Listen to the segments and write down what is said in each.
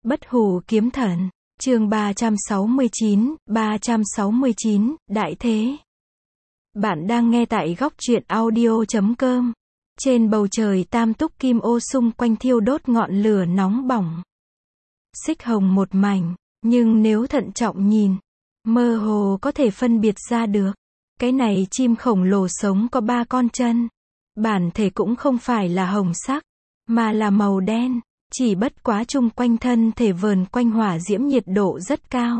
Bất hủ kiếm thần, chương 369, Đại Thế. Bạn đang nghe tại góc truyện audio.com. Trên bầu trời tam túc kim ô xung quanh thiêu đốt ngọn lửa nóng bỏng. Xích hồng một mảnh, nhưng nếu thận trọng nhìn, mơ hồ có thể phân biệt ra được. Cái này chim khổng lồ sống có 3 con chân. Bản thể cũng không phải là hồng sắc, mà là màu đen. Chỉ bất quá chung quanh thân thể vờn quanh hỏa diễm nhiệt độ rất cao.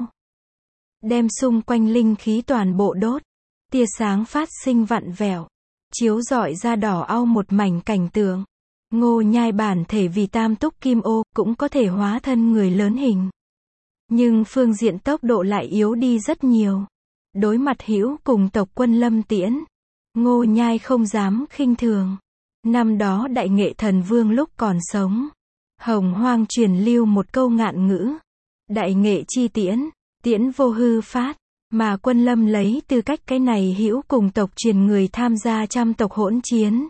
Đem xung quanh linh khí toàn bộ đốt. Tia sáng phát sinh vặn vẹo. Chiếu rọi ra đỏ au một mảnh cảnh tượng. Ngô Nhai bản thể vì tam túc kim ô, cũng có thể hóa thân người lớn hình. Nhưng phương diện tốc độ lại yếu đi rất nhiều. Đối mặt hữu cùng tộc quân Lâm Tiễn, Ngô Nhai không dám khinh thường. Năm đó Đại Nghệ Thần Vương lúc còn sống, Hồng Hoang truyền lưu một câu ngạn ngữ. Đại nghệ chi tiễn, tiễn vô hư phát. Mà quân Lâm lấy tư cách cái này hữu cùng tộc truyền người tham gia trăm tộc hỗn chiến.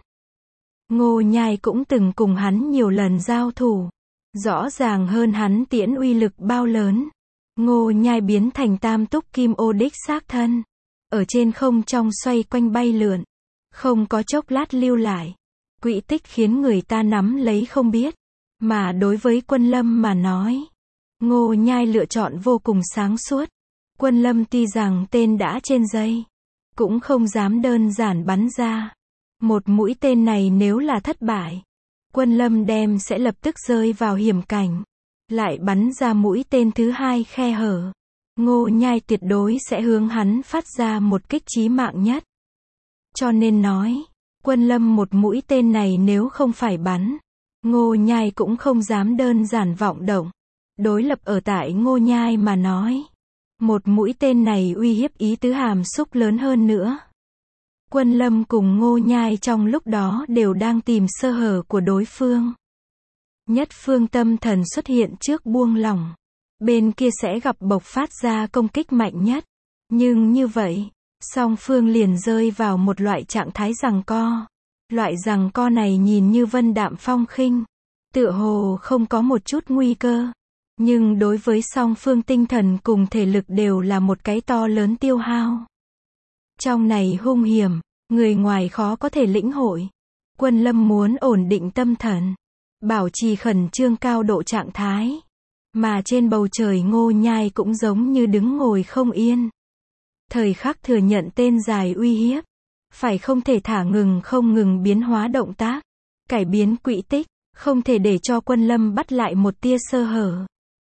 Ngô Nhai cũng từng cùng hắn nhiều lần giao thủ. Rõ ràng hơn hắn tiễn uy lực bao lớn. Ngô Nhai biến thành tam túc kim ô đích xác thân. Ở trên không trong xoay quanh bay lượn. Không có chốc lát lưu lại. Quỹ tích khiến người ta nắm lấy không biết. Mà đối với quân Lâm mà nói, Ngô Nhai lựa chọn vô cùng sáng suốt. Quân Lâm tuy rằng tên đã trên dây, cũng không dám đơn giản bắn ra. Một mũi tên này nếu là thất bại, quân Lâm đem sẽ lập tức rơi vào hiểm cảnh. Lại bắn ra mũi tên thứ hai khe hở. Ngô Nhai tuyệt đối sẽ hướng hắn phát ra một kích chí mạng nhất. Cho nên nói, quân Lâm một mũi tên này nếu không phải bắn, Ngô Nhai cũng không dám đơn giản vọng động. Đối lập ở tại Ngô Nhai mà nói, một mũi tên này uy hiếp ý tứ hàm xúc lớn hơn nữa. Quân Lâm cùng Ngô Nhai trong lúc đó đều đang tìm sơ hở của đối phương. Nhất phương tâm thần xuất hiện trước buông lỏng, bên kia sẽ gặp bộc phát ra công kích mạnh nhất. Nhưng như vậy, song phương liền rơi vào một loại trạng thái giằng co. Loại giằng co này nhìn như vân đạm phong khinh, tựa hồ không có một chút nguy cơ. Nhưng đối với song phương tinh thần cùng thể lực đều là một cái to lớn tiêu hao. Trong này hung hiểm, người ngoài khó có thể lĩnh hội. Quân Lâm muốn ổn định tâm thần, bảo trì khẩn trương cao độ trạng thái. Mà trên bầu trời Ngô Nhai cũng giống như đứng ngồi không yên. Thời khắc thừa nhận tên dài uy hiếp, phải không thể thả ngừng không ngừng biến hóa động tác, cải biến quỹ tích, không thể để cho quân Lâm bắt lại một tia sơ hở.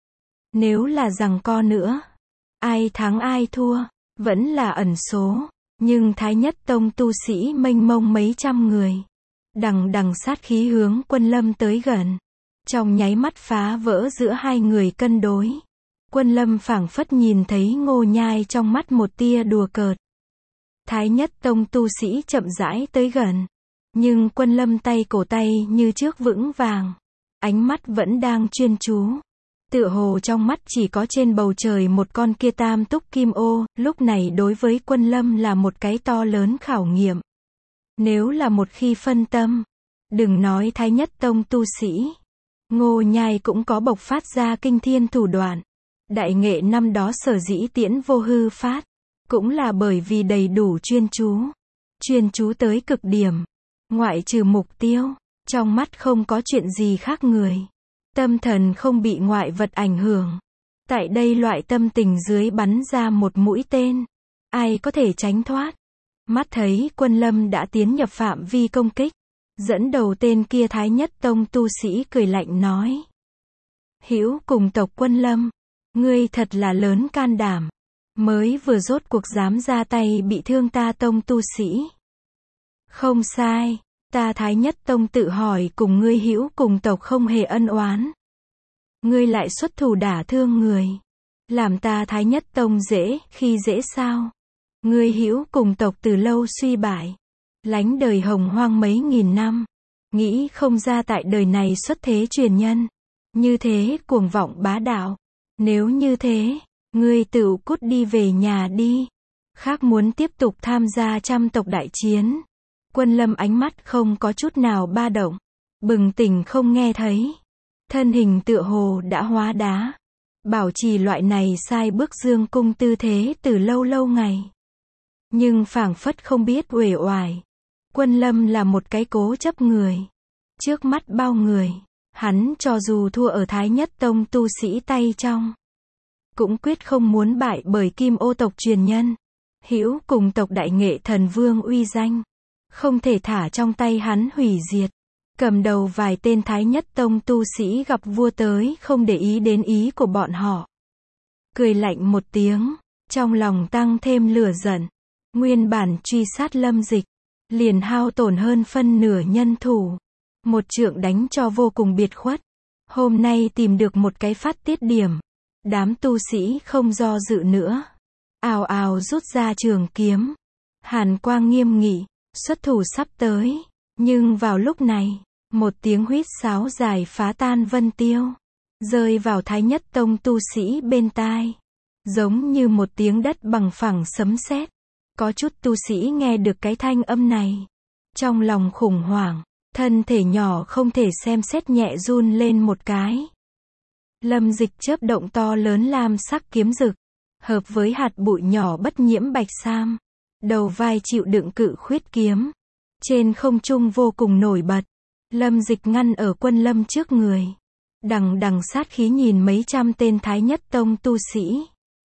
Nếu là giằng co nữa, ai thắng ai thua, vẫn là ẩn số. Nhưng Thái Nhất Tông tu sĩ mênh mông mấy trăm người, đằng đằng sát khí hướng quân Lâm tới gần. Trong nháy mắt phá vỡ giữa hai người cân đối. Quân Lâm phảng phất nhìn thấy Ngô Nhai trong mắt một tia đùa cợt. Thái Nhất Tông tu sĩ chậm rãi tới gần. Nhưng quân Lâm tay cổ tay như trước vững vàng. Ánh mắt vẫn đang chuyên chú. Tựa hồ trong mắt chỉ có trên bầu trời một con kia tam túc kim ô, lúc này đối với quân Lâm là một cái to lớn khảo nghiệm. Nếu là một khi phân tâm, đừng nói Thái Nhất Tông tu sĩ, Ngô Nhai cũng có bộc phát ra kinh thiên thủ đoạn. Đại Nghệ năm đó sở dĩ tiễn vô hư phát, cũng là bởi vì đầy đủ chuyên chú tới cực điểm. Ngoại trừ mục tiêu, trong mắt không có chuyện gì khác người. Tâm thần không bị ngoại vật ảnh hưởng. Tại đây loại tâm tình dưới bắn ra một mũi tên, ai có thể tránh thoát. Mắt thấy quân Lâm đã tiến nhập phạm vi công kích, dẫn đầu tên kia Thái Nhất Tông tu sĩ cười lạnh nói: Hữu cùng tộc quân Lâm, ngươi thật là lớn can đảm, mới vừa rốt cuộc dám ra tay bị thương ta tông tu sĩ. Không sai, ta Thái Nhất Tông tự hỏi cùng ngươi hữu cùng tộc không hề ân oán. Ngươi lại xuất thủ đả thương người, làm ta Thái Nhất Tông dễ khi dễ sao? Ngươi hữu cùng tộc từ lâu suy bại, lánh đời hồng hoang mấy nghìn năm, nghĩ không ra tại đời này xuất thế truyền nhân, như thế cuồng vọng bá đạo. Nếu như thế, ngươi tự cút đi về nhà đi. Khác muốn tiếp tục tham gia trăm tộc đại chiến. Quân Lâm ánh mắt không có chút nào ba động, bừng tỉnh không nghe thấy. thân hình tựa hồ đã hóa đá, bảo trì loại này sai bước dương cung tư thế từ lâu lâu ngày. Nhưng phảng phất không biết uể oải. Quân Lâm là một cái cố chấp người. Trước mắt bao người, hắn cho dù thua ở Thái Nhất Tông tu sĩ tay trong, cũng quyết không muốn bại bởi Kim Ô tộc truyền nhân. Hữu cùng tộc đại nghệ thần vương uy danh, không thể thả trong tay hắn hủy diệt. Cầm đầu vài tên Thái Nhất Tông tu sĩ gặp vua tới không để ý đến ý của bọn họ. Cười lạnh một tiếng, trong lòng tăng thêm lửa giận. Nguyên bản truy sát Lâm Dịch, liền hao tổn hơn phân nửa nhân thủ. Một trượng đánh cho vô cùng biệt khuất. Hôm nay tìm được một cái phát tiết điểm. Đám tu sĩ không do dự nữa. Ào ào rút ra trường kiếm. Hàn quang nghiêm nghị, xuất thủ sắp tới. Nhưng vào lúc này, một tiếng huýt sáo dài phá tan vân tiêu, rơi vào Thái Nhất Tông tu sĩ bên tai. Giống như một tiếng đất bằng phẳng sấm sét. Có chút tu sĩ nghe được cái thanh âm này. Trong lòng khủng hoảng, thân thể nhỏ không thể xem xét nhẹ run lên một cái. Lâm Dịch chớp động to lớn lam sắc kiếm rực, hợp với hạt bụi nhỏ bất nhiễm bạch sam. Đầu vai chịu đựng cự khuyết kiếm. Trên không trung vô cùng nổi bật. Lâm Dịch ngăn ở Quân Lâm trước người. Đằng đằng sát khí nhìn mấy trăm tên Thái Nhất Tông tu sĩ.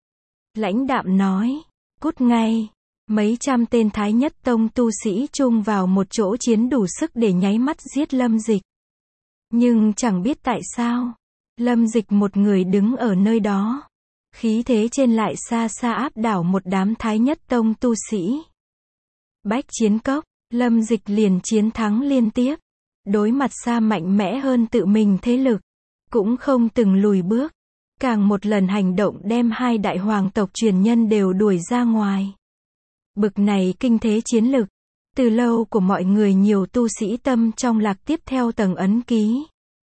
Lãnh đạm nói, cút ngay. Mấy trăm tên Thái Nhất Tông tu sĩ chung vào một chỗ chiến đủ sức để nháy mắt giết Lâm Dịch. Nhưng chẳng biết tại sao, Lâm Dịch một người đứng ở nơi đó. Khí thế trên lại xa xa áp đảo một đám Thái Nhất Tông tu sĩ. Bách chiến cốc, Lâm Dịch liền chiến thắng liên tiếp. Đối mặt xa mạnh mẽ hơn tự mình thế lực, cũng không từng lùi bước. Càng một lần hành động đem hai đại hoàng tộc truyền nhân đều đuổi ra ngoài. Bực này kinh thế chiến lực, từ lâu của mọi người nhiều tu sĩ tâm trong lạc tiếp theo tầng ấn ký.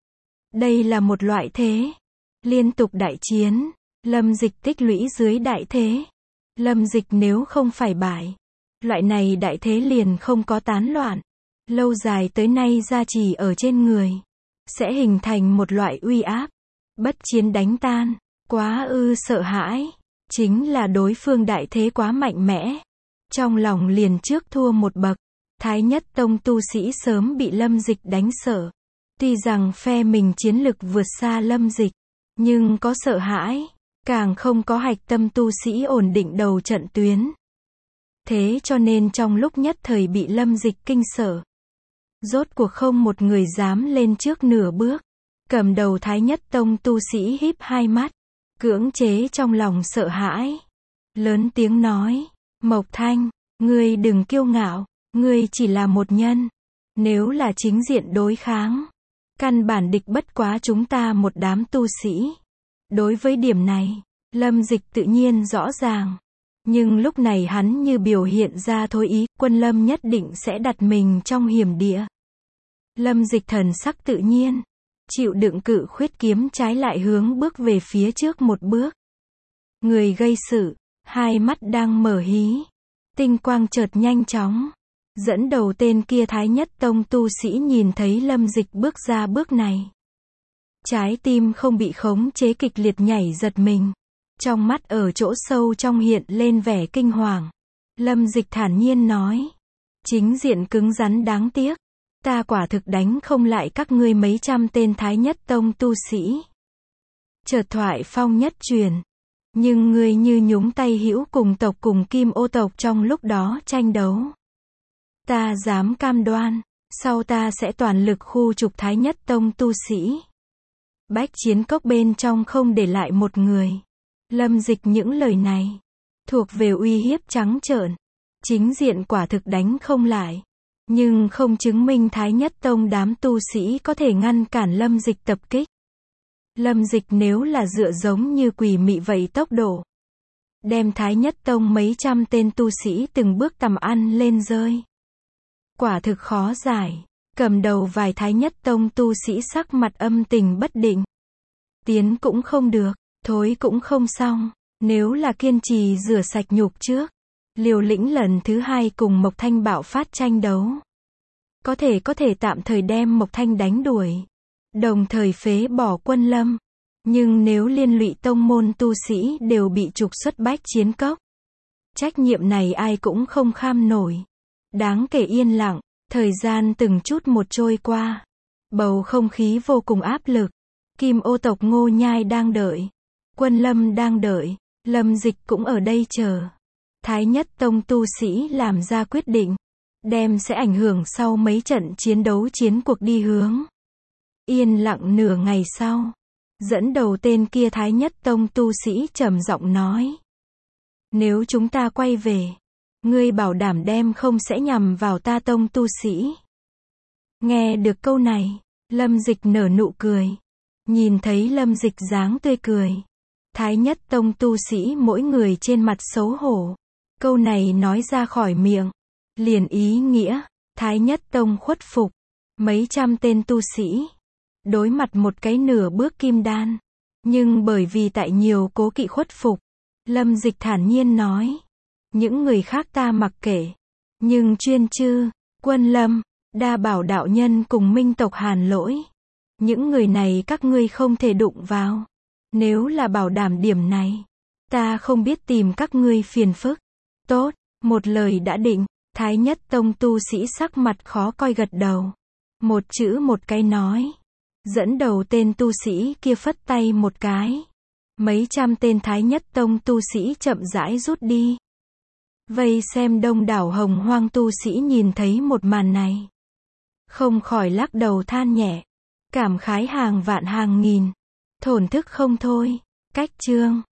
Đây là một loại thế. Liên tục đại chiến, Lâm Dịch tích lũy dưới đại thế. Lâm Dịch nếu không phải bại, loại này đại thế liền không có tán loạn. Lâu dài tới nay gia trì ở trên người, sẽ hình thành một loại uy áp. Bất chiến đánh tan, quá ư sợ hãi. Chính là đối phương đại thế quá mạnh mẽ. Trong lòng liền trước thua một bậc. Thái Nhất Tông tu sĩ sớm bị Lâm Dịch đánh sợ. Tuy rằng phe mình chiến lực vượt xa Lâm Dịch, nhưng có sợ hãi, càng không có hạch tâm tu sĩ ổn định đầu trận tuyến. Thế cho nên trong lúc nhất thời bị Lâm Dịch kinh sợ, rốt cuộc không một người dám lên trước nửa bước. Cầm đầu Thái Nhất Tông tu sĩ híp hai mắt, cưỡng chế trong lòng sợ hãi. Lớn tiếng nói, Mộc Thanh, ngươi đừng kiêu ngạo, ngươi chỉ là một nhân. Nếu là chính diện đối kháng, căn bản địch bất quá chúng ta một đám tu sĩ. Đối với điểm này, Lâm Dịch tự nhiên rõ ràng. Nhưng lúc này hắn như biểu hiện ra thôi ý, Quân Lâm nhất định sẽ đặt mình trong hiểm địa. Lâm Dịch thần sắc tự nhiên, chịu đựng cự khuyết kiếm trái lại hướng bước về phía trước một bước. Người gây sự, hai mắt đang mở hí. Tinh quang chợt nhanh chóng. Dẫn đầu tên kia Thái Nhất Tông tu sĩ nhìn thấy Lâm Dịch bước ra bước này. Trái tim không bị khống chế kịch liệt nhảy giật mình. Trong mắt ở chỗ sâu trong hiện lên vẻ kinh hoàng. Lâm Dịch thản nhiên nói. Chính diện cứng rắn đáng tiếc. Ta quả thực đánh không lại các ngươi mấy trăm tên Thái Nhất Tông tu sĩ. Chợt thoại phong nhất truyền. Nhưng ngươi như nhúng tay hữu cùng tộc cùng Kim Ô tộc trong lúc đó tranh đấu. Ta dám cam đoan, sau ta sẽ toàn lực khu trục Thái Nhất Tông tu sĩ. Bách chiến cốc bên trong không để lại một người. Lâm Dịch những lời này, thuộc về uy hiếp trắng trợn. Chính diện quả thực đánh không lại. Nhưng không chứng minh Thái Nhất Tông đám tu sĩ có thể ngăn cản Lâm Dịch tập kích. Lâm Dịch nếu là dựa giống như quỷ mị vậy tốc độ, đem Thái Nhất Tông mấy trăm tên tu sĩ từng bước tầm ăn lên rơi. Quả thực khó giải. Cầm đầu vài Thái Nhất Tông tu sĩ sắc mặt âm tình bất định. Tiến cũng không được, thối cũng không xong. Nếu là kiên trì rửa sạch nhục trước, liều lĩnh lần thứ hai cùng Mộc Thanh bạo phát tranh đấu, có thể tạm thời đem Mộc Thanh đánh đuổi. đồng thời phế bỏ Quân Lâm. Nhưng nếu liên lụy tông môn tu sĩ đều bị trục xuất Bách Chiến Cốc, trách nhiệm này ai cũng không kham nổi. Đáng kể yên lặng, thời gian từng chút một trôi qua. Bầu không khí vô cùng áp lực. Kim Ô tộc Ngô Nhai đang đợi. Quân Lâm đang đợi. Lâm Dịch cũng ở đây chờ. Thái Nhất Tông tu sĩ làm ra quyết định. Đem sẽ ảnh hưởng sau mấy trận chiến đấu chiến cuộc đi hướng. Yên lặng nửa ngày sau. Dẫn đầu tên kia Thái Nhất Tông tu sĩ trầm giọng nói. Nếu chúng ta quay về, ngươi bảo đảm đem không sẽ nhằm vào ta tông tu sĩ. Nghe được câu này, Lâm Dịch nở nụ cười. Nhìn thấy Lâm Dịch dáng tươi cười. Thái Nhất Tông tu sĩ mỗi người trên mặt xấu hổ. Câu này nói ra khỏi miệng. Liền ý nghĩa, Thái Nhất Tông khuất phục. Mấy trăm tên tu sĩ. Đối mặt một cái nửa bước kim đan. Nhưng bởi vì tại nhiều cố kỵ khuất phục. Lâm Dịch thản nhiên nói. Những người khác ta mặc kệ. Nhưng Chuyên Chư, Quân Lâm, Đa Bảo đạo nhân cùng Minh tộc Hàn Lỗi. Những người này các ngươi không thể đụng vào. Nếu là bảo đảm điểm này, ta không biết tìm các ngươi phiền phức. Tốt, một lời đã định. Thái Nhất Tông tu sĩ sắc mặt khó coi gật đầu. Một chữ một cái nói. Dẫn đầu tên tu sĩ kia phất tay một cái. Mấy trăm tên Thái Nhất Tông tu sĩ chậm rãi rút đi. Vây xem đông đảo Hồng Hoang tu sĩ nhìn thấy một màn này. Không khỏi lắc đầu than nhẹ. Cảm khái hàng vạn hàng nghìn. Thổn thức không thôi. Cách chương.